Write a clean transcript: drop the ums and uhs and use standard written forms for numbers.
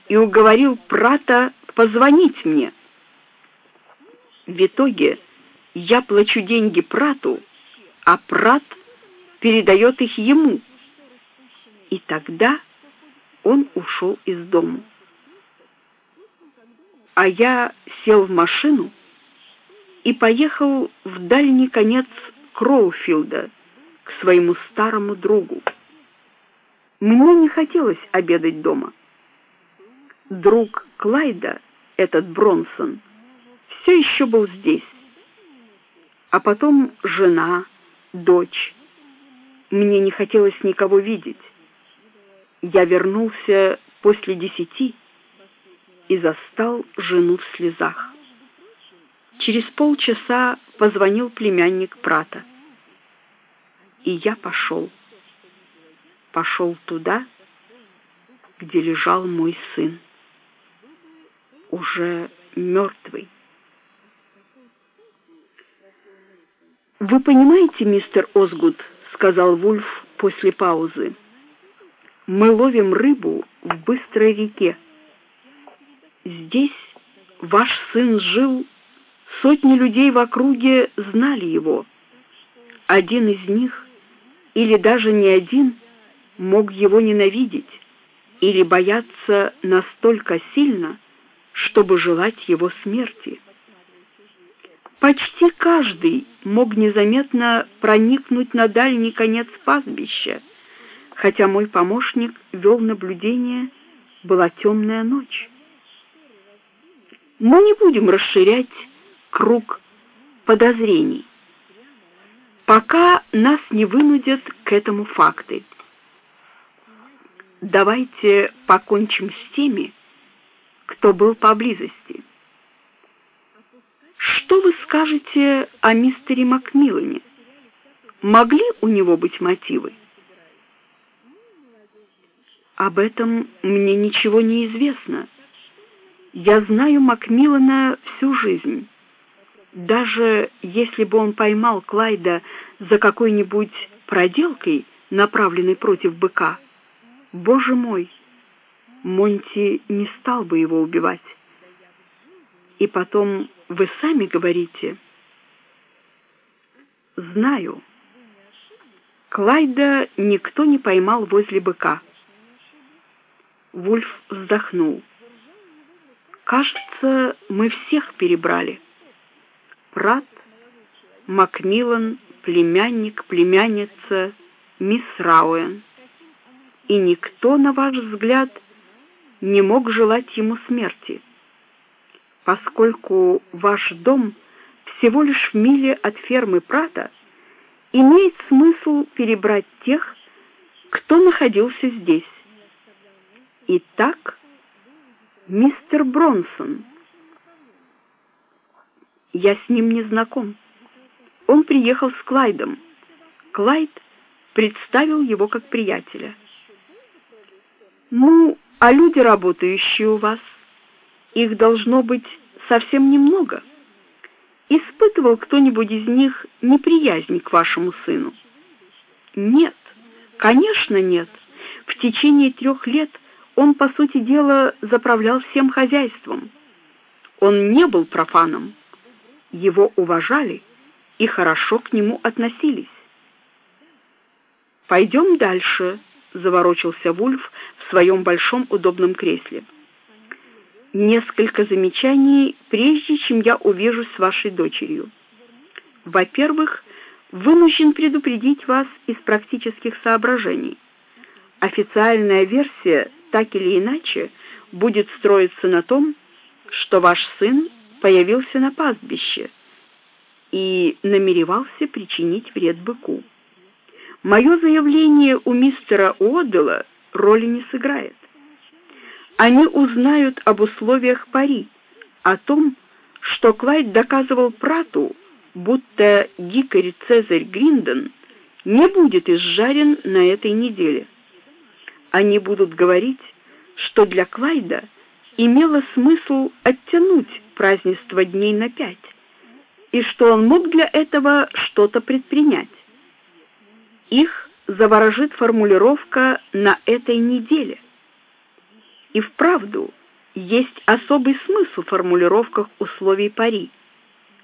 и уговорил Прата позвонить мне. В итоге я плачу деньги Прату, а Прат передает их ему. И тогда он ушел из дома. А я сел в машину и поехал в дальний конец Кроуфилда к своему старому другу. Мне не хотелось обедать дома. Друг Клайда, этот Бронсон, все еще был здесь. А потом жена, дочь. Мне не хотелось никого видеть. Я вернулся после 10 и застал жену в слезах. Через полчаса позвонил племянник Прата. И я пошел туда, где лежал мой сын, уже мертвый. «Вы понимаете, мистер Озгуд, — сказал Вульф после паузы, — мы ловим рыбу в быстрой реке. Здесь ваш сын жил, сотни людей в округе знали его. Один из них, или даже не один, мог его ненавидеть или бояться настолько сильно, чтобы желать его смерти. Почти каждый мог незаметно проникнуть на дальний конец пастбища. Хотя мой помощник вел наблюдение, была темная ночь. Мы не будем расширять круг подозрений, пока нас не вынудят к этому факты. Давайте покончим с теми, кто был поблизости. Что вы скажете о мистере Макмиллане? Могли у него быть мотивы? Об этом мне ничего не известно. Я знаю Макмиллана всю жизнь. Даже если бы он поймал Клайда за какой-нибудь проделкой, направленной против быка, боже мой, Монти не стал бы его убивать. И потом, вы сами говорите. Знаю. Клайда никто не поймал возле быка. Вульф вздохнул. Кажется, мы всех перебрали. Прат, Макмиллан, племянник, племянница, мисс Рауэн. И никто, на ваш взгляд, не мог желать ему смерти, поскольку ваш дом всего лишь в миле от фермы Прата, имеет смысл перебрать тех, кто находился здесь. Итак, мистер Бронсон. Я с ним не знаком. Он приехал с Клайдом. Клайд представил его как приятеля. Ну, а люди, работающие у вас, их должно быть совсем немного. Испытывал кто-нибудь из них неприязнь к вашему сыну? Нет, конечно, нет. В течение 3 лет он, по сути дела, заправлял всем хозяйством. Он не был профаном. Его уважали и хорошо к нему относились. «Пойдем дальше», — заворочился Вульф в своем большом удобном кресле. «Несколько замечаний, прежде чем я увижусь с вашей дочерью. Во-первых, вынужден предупредить вас из практических соображений. Официальная версия, так или иначе, будет строиться на том, что ваш сын появился на пастбище и намеревался причинить вред быку. Мое заявление у мистера Уоддела роли не сыграет. Они узнают об условиях пари, о том, что Клайд доказывал Прату, будто Гикарь Цезарь Гриндон не будет изжарен на этой неделе. Они будут говорить, что для Клайда имело смысл оттянуть празднество дней на 5, и что он мог для этого что-то предпринять. Их заворожит формулировка «на этой неделе». И вправду есть особый смысл в формулировках условий пари.